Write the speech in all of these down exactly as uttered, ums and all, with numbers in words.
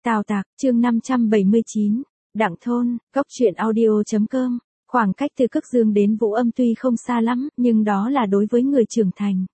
Tào Tạc, chương năm trăm bảy mươi chín, Đặng Thôn, Cốc truyện audio.com. Khoảng cách từ Cước Dương đến Vũ Âm tuy không xa lắm, nhưng đó là đối với người trưởng thành.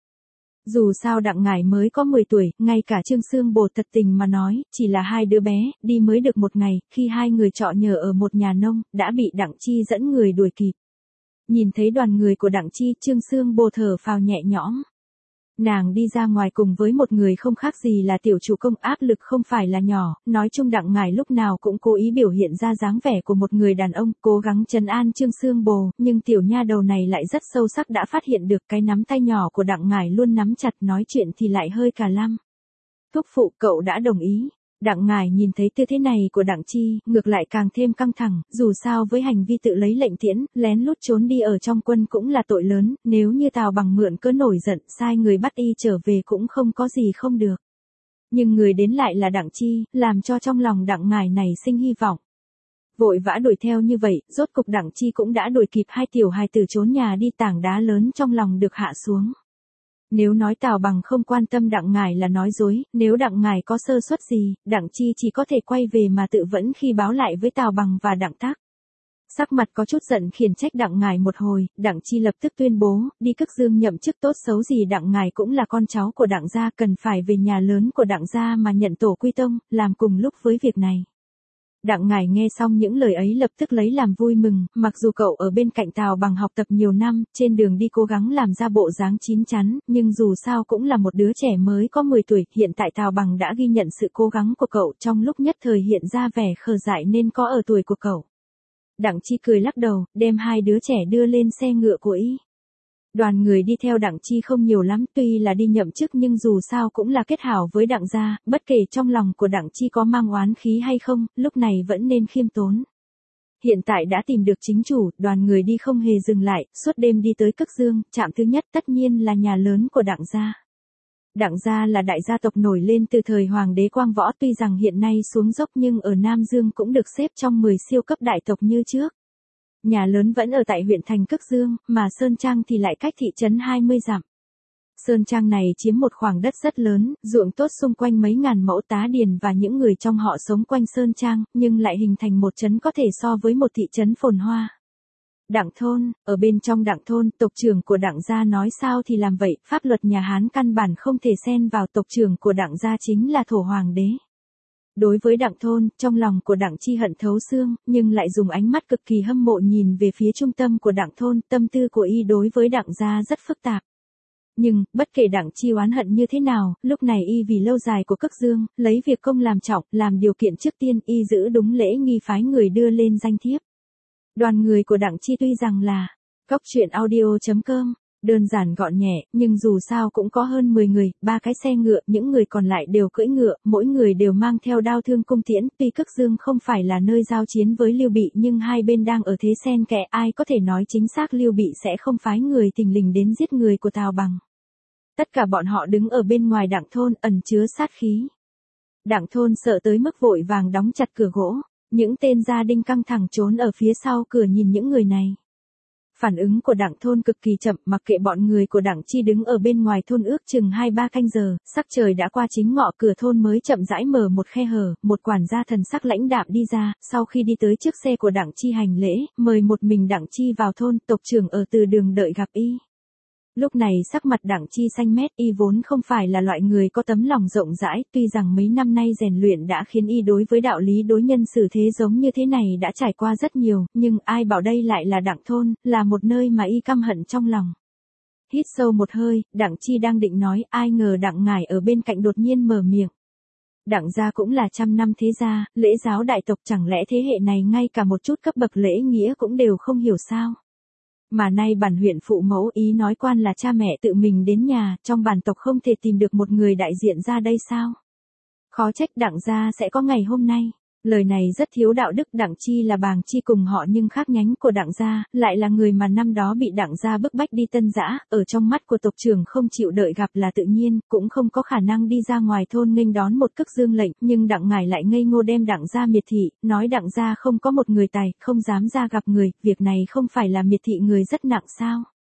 Dù sao Đặng Ngải mới có mười tuổi, ngay cả Trương Xương Bồ thật tình mà nói, chỉ là hai đứa bé, đi mới được một ngày, khi hai người trọ nhờ ở một nhà nông, đã bị Đặng Chi dẫn người đuổi kịp. Nhìn thấy đoàn người của Đặng Chi, Trương Xương Bồ thở phào nhẹ nhõm. Nàng đi ra ngoài cùng với một người không khác gì là tiểu chủ công, áp lực không phải là nhỏ, nói chung Đặng Ngải lúc nào cũng cố ý biểu hiện ra dáng vẻ của một người đàn ông, cố gắng trấn an Trương Xương Bồ, nhưng tiểu nha đầu này lại rất sâu sắc đã phát hiện được cái nắm tay nhỏ của Đặng Ngải luôn nắm chặt, nói chuyện thì lại hơi cà lăm. Thúc phụ, cậu đã đồng ý. Đặng Ngải nhìn thấy tư thế này của Đặng Chi, ngược lại càng thêm căng thẳng, dù sao với hành vi tự lấy lệnh tiễn, lén lút trốn đi ở trong quân cũng là tội lớn, nếu như Tào Bằng mượn cớ nổi giận, sai người bắt y trở về cũng không có gì không được. Nhưng người đến lại là Đặng Chi, làm cho trong lòng Đặng Ngải này sinh hy vọng. Vội vã đuổi theo như vậy, rốt cục Đặng Chi cũng đã đuổi kịp hai tiểu hài tử trốn nhà đi, tảng đá lớn trong lòng được hạ xuống. Nếu nói Tào Bằng không quan tâm Đặng Ngải là nói dối, nếu Đặng Ngải có sơ suất gì, Đặng Chi chỉ có thể quay về mà tự vẫn khi báo lại với Tào Bằng và Đặng Tác. Sắc mặt có chút giận khiển trách Đặng Ngải một hồi, Đặng Chi lập tức tuyên bố, đi Cước Dương nhậm chức, tốt xấu gì Đặng Ngải cũng là con cháu của Đặng gia, cần phải về nhà lớn của Đặng gia mà nhận tổ quy tông, làm cùng lúc với việc này. Đặng Ngải nghe xong những lời ấy lập tức lấy làm vui mừng, mặc dù cậu ở bên cạnh Tào Bằng học tập nhiều năm, trên đường đi cố gắng làm ra bộ dáng chín chắn, nhưng dù sao cũng là một đứa trẻ mới có mười tuổi, hiện tại Tào Bằng đã ghi nhận sự cố gắng của cậu, trong lúc nhất thời hiện ra vẻ khờ dại nên có ở tuổi của cậu. Đặng Chi cười lắc đầu, đem hai đứa trẻ đưa lên xe ngựa của y. Đoàn người đi theo Đặng Chi không nhiều lắm, tuy là đi nhậm chức nhưng dù sao cũng là kết hảo với Đặng gia, bất kể trong lòng của Đặng Chi có mang oán khí hay không, lúc này vẫn nên khiêm tốn. Hiện tại đã tìm được chính chủ, đoàn người đi không hề dừng lại, suốt đêm đi tới Cước Dương, trạm thứ nhất tất nhiên là nhà lớn của Đặng gia. Đặng gia là đại gia tộc nổi lên từ thời Hoàng đế Quang Võ, tuy rằng hiện nay xuống dốc nhưng ở Nam Dương cũng được xếp trong mười siêu cấp đại tộc như trước. Nhà lớn vẫn ở tại huyện thành Cước Dương, mà Sơn Trang thì lại cách thị trấn hai mươi dặm. Sơn Trang này chiếm một khoảng đất rất lớn, ruộng tốt xung quanh mấy ngàn mẫu, tá điền và những người trong họ sống quanh Sơn Trang, nhưng lại hình thành một trấn có thể so với một thị trấn phồn hoa. Đặng Thôn, ở bên trong Đặng Thôn, tộc trưởng của Đặng gia nói sao thì làm vậy, pháp luật nhà Hán căn bản không thể xen vào, tộc trưởng của Đặng gia chính là thổ hoàng đế. Đối với Đặng Thôn, trong lòng của Đặng Chi hận thấu xương, nhưng lại dùng ánh mắt cực kỳ hâm mộ nhìn về phía trung tâm của Đặng Thôn, tâm tư của y đối với Đặng gia rất phức tạp. Nhưng, bất kể Đặng Chi oán hận như thế nào, lúc này y vì lâu dài của Cước Dương, lấy việc công làm trọng, làm điều kiện trước tiên, y giữ đúng lễ nghi phái người đưa lên danh thiếp. Đoàn người của Đặng Chi tuy rằng là Cốc truyện audio.com, đơn giản gọn nhẹ, nhưng dù sao cũng có hơn mười người, ba cái xe ngựa, những người còn lại đều cưỡi ngựa, mỗi người đều mang theo đao thương cung tiễn, tuy Cước Dương không phải là nơi giao chiến với Lưu Bị nhưng hai bên đang ở thế xen kẽ, ai có thể nói chính xác Lưu Bị sẽ không phái người thình lình đến giết người của Tào Bằng. Tất cả bọn họ đứng ở bên ngoài Đặng Thôn, ẩn chứa sát khí. Đặng Thôn sợ tới mức vội vàng đóng chặt cửa gỗ, những tên gia đinh căng thẳng trốn ở phía sau cửa nhìn những người này. Phản ứng của Đặng Thôn cực kỳ chậm, mặc kệ bọn người của Đặng Chi đứng ở bên ngoài thôn ước chừng hai ba canh giờ, sắc trời đã qua chính ngọ, cửa thôn mới chậm rãi mở một khe hở, một quản gia thần sắc lãnh đạm đi ra, sau khi đi tới trước xe của Đặng Chi hành lễ, mời một mình Đặng Chi vào thôn, tộc trưởng ở từ đường đợi gặp y. Lúc này sắc mặt Đặng Chi xanh mét, y vốn không phải là loại người có tấm lòng rộng rãi, tuy rằng mấy năm nay rèn luyện đã khiến y đối với đạo lý đối nhân xử thế giống như thế này đã trải qua rất nhiều, nhưng ai bảo đây lại là Đặng Thôn, là một nơi mà y căm hận trong lòng. Hít sâu một hơi, Đặng Chi đang định nói, ai ngờ Đặng Ngải ở bên cạnh đột nhiên mở miệng. Đặng gia cũng là trăm năm thế gia, lễ giáo đại tộc, chẳng lẽ thế hệ này ngay cả một chút cấp bậc lễ nghĩa cũng đều không hiểu sao? Mà nay bản huyện phụ mẫu ý nói quan là cha mẹ tự mình đến nhà, trong bản tộc không thể tìm được một người đại diện ra đây sao? Khó trách Đặng gia sẽ có ngày hôm nay. Lời này rất thiếu đạo đức, Đặng Chi là bàng chi cùng họ nhưng khác nhánh của Đặng gia, lại là người mà năm đó bị Đặng gia bức bách đi Tân Dã, ở trong mắt của tộc trưởng không chịu đợi gặp là tự nhiên, cũng không có khả năng đi ra ngoài thôn nghênh đón một Cước Dương lệnh, nhưng Đặng Ngải lại ngây ngô đem Đặng gia miệt thị, nói Đặng gia không có một người tài, không dám ra gặp người, việc này không phải là miệt thị người rất nặng sao?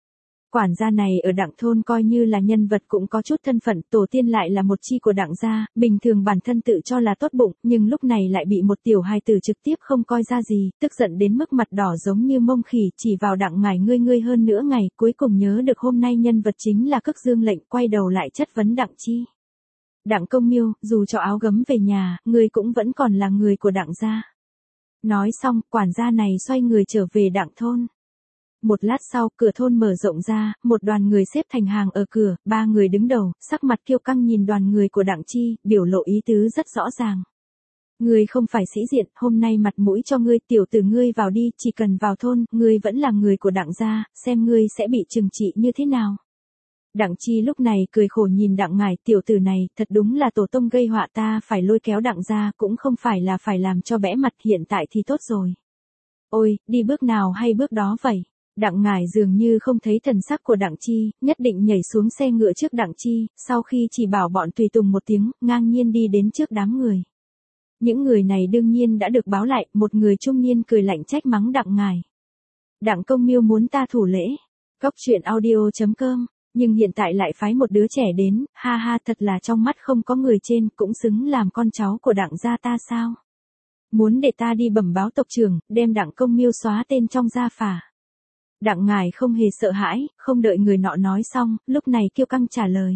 Quản gia này ở Đặng thôn coi như là nhân vật cũng có chút thân phận, tổ tiên lại là một chi của Đặng gia, bình thường bản thân tự cho là tốt bụng, nhưng lúc này lại bị một tiểu hài tử trực tiếp không coi ra gì, tức giận đến mức mặt đỏ giống như mông khỉ, chỉ vào Đặng ngài ngươi ngươi hơn nữa ngày, cuối cùng nhớ được hôm nay nhân vật chính là Cức Dương lệnh, quay đầu lại chất vấn Đặng Chi. Đặng Công Miêu, dù cho áo gấm về nhà, ngươi cũng vẫn còn là người của Đặng gia. Nói xong, quản gia này xoay người trở về Đặng thôn. Một lát sau, cửa thôn mở rộng ra, một đoàn người xếp thành hàng ở cửa, ba người đứng đầu, sắc mặt kiêu căng nhìn đoàn người của Đặng Chi, biểu lộ ý tứ rất rõ ràng. Ngươi không phải sĩ diện, hôm nay mặt mũi cho ngươi, tiểu tử ngươi vào đi, chỉ cần vào thôn, ngươi vẫn là người của Đặng gia, xem ngươi sẽ bị trừng trị như thế nào. Đặng Chi lúc này cười khổ nhìn Đặng ngài, tiểu tử này, thật đúng là tổ tông gây họa, ta phải lôi kéo Đặng gia, cũng không phải là phải làm cho bẽ mặt, hiện tại thì tốt rồi. Ôi, đi bước nào hay bước đó vậy. Đặng ngải dường như không thấy thần sắc của Đặng Chi, nhất định nhảy xuống xe ngựa trước Đặng Chi, sau khi chỉ bảo bọn tùy tùng một tiếng, ngang nhiên đi đến trước đám người. Những người này đương nhiên đã được báo lại, một người trung niên cười lạnh trách mắng Đặng ngải. Đặng Công Miêu muốn ta thủ lễ. Góc truyện audio chấm com, nhưng hiện tại lại phái một đứa trẻ đến, ha ha, thật là trong mắt không có người trên, cũng xứng làm con cháu của Đặng gia ta sao? Muốn để ta đi bẩm báo tộc trưởng, đem Đặng Công Miêu xóa tên trong gia phả. Đặng ngài không hề sợ hãi, không đợi người nọ nói xong, lúc này kiêu căng trả lời.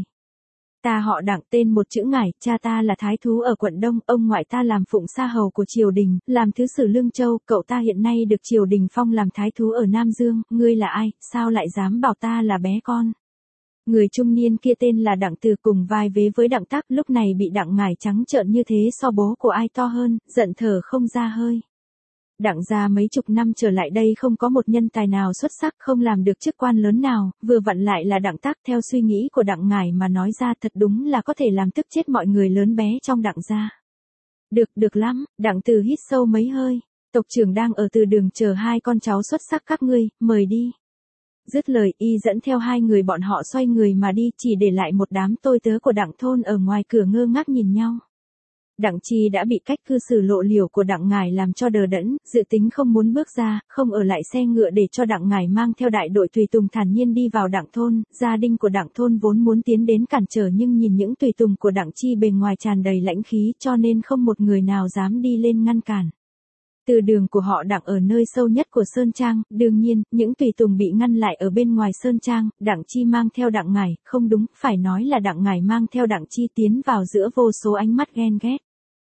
Ta họ Đặng, tên một chữ ngải, cha ta là thái thú ở quận Đông, ông ngoại ta làm phụng sa hầu của triều đình, làm thứ sử Lương Châu, cậu ta hiện nay được triều đình phong làm thái thú ở Nam Dương, ngươi là ai, sao lại dám bảo ta là bé con? Người trung niên kia tên là Đặng Từ, cùng vai vế với Đặng Tắc, lúc này bị Đặng ngải trắng trợn như thế so bố của ai to hơn, giận thở không ra hơi. Đặng gia mấy chục năm trở lại đây không có một nhân tài nào xuất sắc, không làm được chức quan lớn nào, vừa vặn lại là Đặng Tác, theo suy nghĩ của Đặng ngải mà nói ra thật đúng là có thể làm tức chết mọi người lớn bé trong Đặng gia. Được, được lắm, Đặng Từ hít sâu mấy hơi, tộc trưởng đang ở từ đường chờ hai con cháu xuất sắc các ngươi, mời đi. Dứt lời, y dẫn theo hai người bọn họ xoay người mà đi, chỉ để lại một đám tôi tớ của Đặng thôn ở ngoài cửa ngơ ngác nhìn nhau. Đặng Chi đã bị cách cư xử lộ liều của Đặng ngải làm cho đờ đẫn, dự tính không muốn bước ra, không ở lại xe ngựa để cho Đặng ngải mang theo đại đội tùy tùng thản nhiên đi vào Đặng thôn. Gia đình của Đặng thôn vốn muốn tiến đến cản trở nhưng nhìn những tùy tùng của Đặng Chi bề ngoài tràn đầy lãnh khí cho nên không một người nào dám đi lên ngăn cản. Từ đường của họ Đặng ở nơi sâu nhất của Sơn Trang, đương nhiên, những tùy tùng bị ngăn lại ở bên ngoài Sơn Trang, Đặng Chi mang theo Đặng ngải, không đúng, phải nói là Đặng ngải mang theo Đặng Chi tiến vào giữa vô số ánh mắt ghen ghét.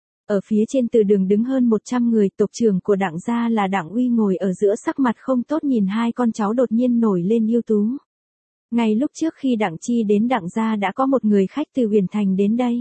Ở phía trên từ đường đứng hơn một trăm người, tộc trưởng của Đặng gia là Đặng Uy ngồi ở giữa sắc mặt không tốt nhìn hai con cháu đột nhiên nổi lên ưu tú. Ngay lúc trước khi Đặng Chi đến Đặng gia đã có một người khách từ Huyền Thành đến đây.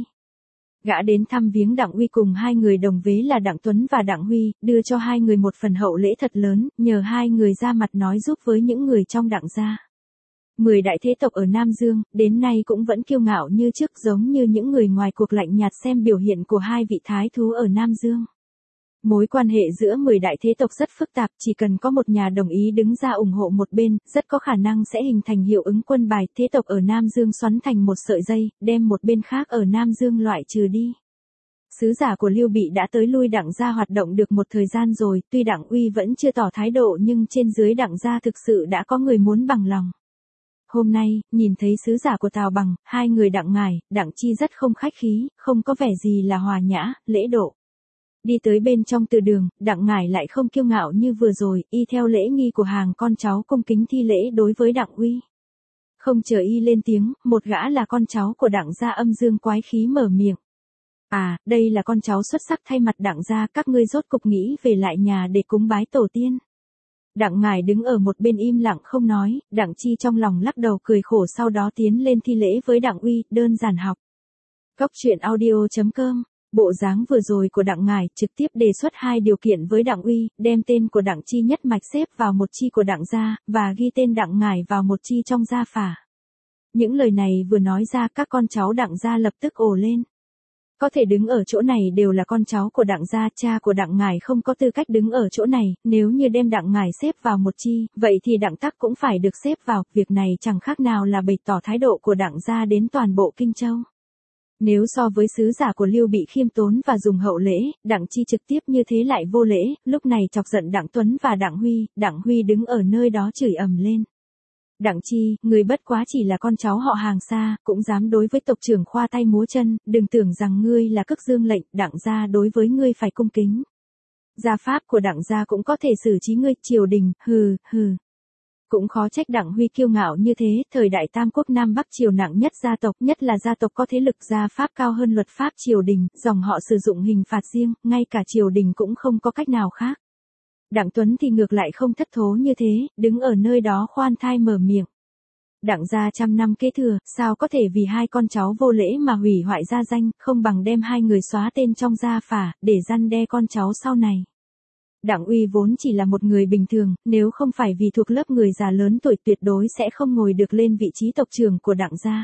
Gã đến thăm viếng Đặng Uy cùng hai người đồng vế là Đặng Tuấn và Đặng Huy, đưa cho hai người một phần hậu lễ thật lớn, nhờ hai người ra mặt nói giúp với những người trong Đặng gia. Mười đại thế tộc ở Nam Dương, đến nay cũng vẫn kiêu ngạo như trước giống như những người ngoài cuộc lạnh nhạt xem biểu hiện của hai vị thái thú ở Nam Dương. Mối quan hệ giữa mười đại thế tộc rất phức tạp, chỉ cần có một nhà đồng ý đứng ra ủng hộ một bên, rất có khả năng sẽ hình thành hiệu ứng quân bài, thế tộc ở Nam Dương xoắn thành một sợi dây, đem một bên khác ở Nam Dương loại trừ đi. Sứ giả của Lưu Bị đã tới lui Đặng gia hoạt động được một thời gian rồi, tuy Đặng Uy vẫn chưa tỏ thái độ nhưng trên dưới Đặng gia thực sự đã có người muốn bằng lòng. Hôm nay, nhìn thấy sứ giả của Tào Bằng, hai người Đặng ngải, Đặng Chi rất không khách khí, không có vẻ gì là hòa nhã, lễ độ. Đi tới bên trong từ đường, Đặng ngải lại không kiêu ngạo như vừa rồi, y theo lễ nghi của hàng con cháu cung kính thi lễ đối với Đặng Uy. Không chờ y lên tiếng, một gã là con cháu của Đặng gia âm dương quái khí mở miệng. À, đây là con cháu xuất sắc thay mặt Đặng gia, các ngươi rốt cục nghĩ về lại nhà để cúng bái tổ tiên. Đặng ngải đứng ở một bên im lặng không nói, Đặng Chi trong lòng lắc đầu cười khổ sau đó tiến lên thi lễ với Đặng Uy, đơn giản học. Góc truyện audio chấm com, bộ dáng vừa rồi của Đặng ngải trực tiếp đề xuất hai điều kiện với Đặng Uy, đem tên của Đặng Chi nhất mạch xếp vào một chi của Đặng gia, và ghi tên Đặng ngải vào một chi trong gia phả. Những lời này vừa nói ra các con cháu Đặng gia lập tức ồ lên. Có thể đứng ở chỗ này đều là con cháu của Đặng gia, cha của Đặng ngải không có tư cách đứng ở chỗ này, nếu như đem Đặng ngải xếp vào một chi, vậy thì Đặng Tắc cũng phải được xếp vào, việc này chẳng khác nào là bày tỏ thái độ của Đặng gia đến toàn bộ Kinh Châu. Nếu so với sứ giả của Lưu Bị khiêm tốn và dùng hậu lễ, Đặng Chi trực tiếp như thế lại vô lễ, lúc này chọc giận Đặng Tuấn và Đặng Huy, Đặng Huy đứng ở nơi đó chửi ầm lên. Đặng Chi, người bất quá chỉ là con cháu họ hàng xa, cũng dám đối với tộc trưởng khoa tay múa chân, đừng tưởng rằng ngươi là cức dương lệnh, đặng gia đối với ngươi phải cung kính. Gia pháp của đặng gia cũng có thể xử trí ngươi, triều đình, hừ, hừ. Cũng khó trách Đặng Huy kiêu ngạo như thế, thời đại Tam Quốc Nam Bắc triều nặng nhất gia tộc, nhất là gia tộc có thế lực gia pháp cao hơn luật pháp triều đình, dòng họ sử dụng hình phạt riêng, ngay cả triều đình cũng không có cách nào khác. Đặng Tuấn thì ngược lại không thất thố như thế, đứng ở nơi đó khoan thai mở miệng. Đặng gia trăm năm kế thừa, sao có thể vì hai con cháu vô lễ mà hủy hoại gia danh, không bằng đem hai người xóa tên trong gia phả, để răn đe con cháu sau này. Đặng Uy vốn chỉ là một người bình thường, nếu không phải vì thuộc lớp người già lớn tuổi tuyệt đối sẽ không ngồi được lên vị trí tộc trưởng của đặng gia.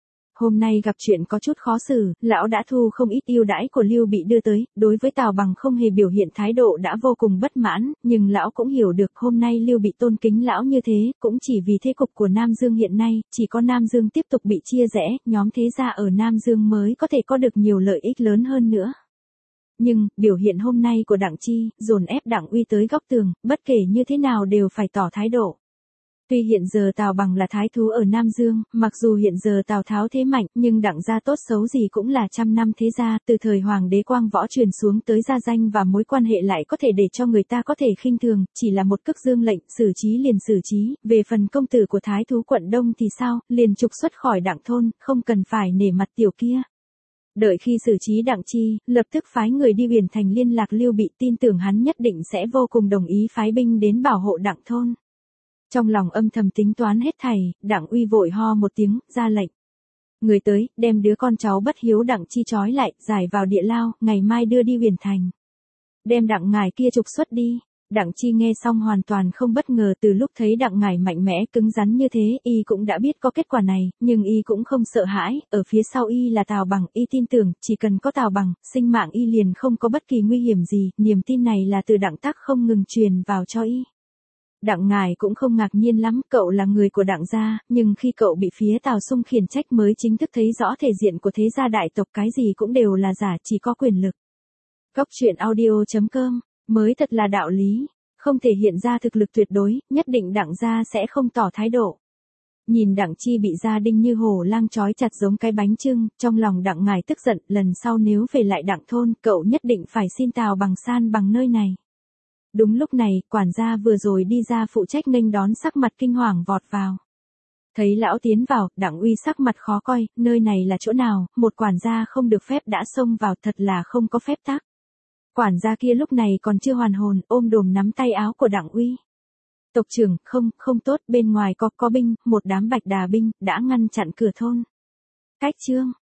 Hôm nay gặp chuyện có chút khó xử, lão đã thu không ít ưu đãi của Lưu Bị đưa tới, đối với Tào Bằng không hề biểu hiện thái độ đã vô cùng bất mãn, nhưng lão cũng hiểu được hôm nay Lưu Bị tôn kính lão như thế, cũng chỉ vì thế cục của Nam Dương hiện nay, chỉ có Nam Dương tiếp tục bị chia rẽ, nhóm thế gia ở Nam Dương mới có thể có được nhiều lợi ích lớn hơn nữa. Nhưng, biểu hiện hôm nay của Đặng Chi, dồn ép Đặng Uy tới góc tường, bất kể như thế nào đều phải tỏ thái độ. Tuy hiện giờ Tào Bằng là thái thú ở Nam Dương, mặc dù hiện giờ Tào Tháo thế mạnh, nhưng Đặng gia tốt xấu gì cũng là trăm năm thế gia, từ thời Hoàng đế Quang Võ truyền xuống tới gia danh và mối quan hệ lại có thể để cho người ta có thể khinh thường, chỉ là một cức dương lệnh, xử trí liền xử trí, về phần công tử của thái thú quận Đông thì sao, liền trục xuất khỏi Đặng thôn, không cần phải nể mặt tiểu kia. Đợi khi xử trí Đặng Chi, lập tức phái người đi Huyền Thành liên lạc Lưu Bị, tin tưởng hắn nhất định sẽ vô cùng đồng ý phái binh đến bảo hộ Đặng thôn. Trong lòng âm thầm tính toán hết thảy, Đặng Uy vội ho một tiếng, ra lệnh. Người tới, đem đứa con cháu bất hiếu Đặng Chi trói lại, giải vào địa lao, ngày mai đưa đi Huyền Thành. Đem Đặng ngài kia trục xuất đi. Đặng Chi nghe xong hoàn toàn không bất ngờ, từ lúc thấy Đặng ngài mạnh mẽ cứng rắn như thế, y cũng đã biết có kết quả này, nhưng y cũng không sợ hãi, ở phía sau y là Tào Bằng, y tin tưởng, chỉ cần có Tào Bằng, sinh mạng y liền không có bất kỳ nguy hiểm gì, niềm tin này là từ Đặng Tắc không ngừng truyền vào cho y. Đặng ngài cũng không ngạc nhiên lắm, cậu là người của Đặng gia, nhưng khi cậu bị phía Tào Xung khiển trách mới chính thức thấy rõ thể diện của thế gia đại tộc, cái gì cũng đều là giả, chỉ có quyền lực. Góc truyện audio chấm com mới thật là đạo lý, không thể hiện ra thực lực tuyệt đối, nhất định Đặng gia sẽ không tỏ thái độ. Nhìn Đặng Chi bị gia đinh như hổ lang trói chặt giống cái bánh chưng, trong lòng Đặng ngài tức giận, lần sau nếu về lại Đặng thôn, cậu nhất định phải xin Tào Bằng san bằng nơi này. Đúng lúc này, quản gia vừa rồi đi ra phụ trách nghênh đón sắc mặt kinh hoàng vọt vào. Thấy lão tiến vào, Đặng Uy sắc mặt khó coi, nơi này là chỗ nào, một quản gia không được phép đã xông vào, thật là không có phép tắc. Quản gia kia lúc này còn chưa hoàn hồn, ôm đồm nắm tay áo của Đặng Uy. Tộc trưởng, không, không tốt, bên ngoài có có binh, một đám bạch đà binh, đã ngăn chặn cửa thôn. Cách chương.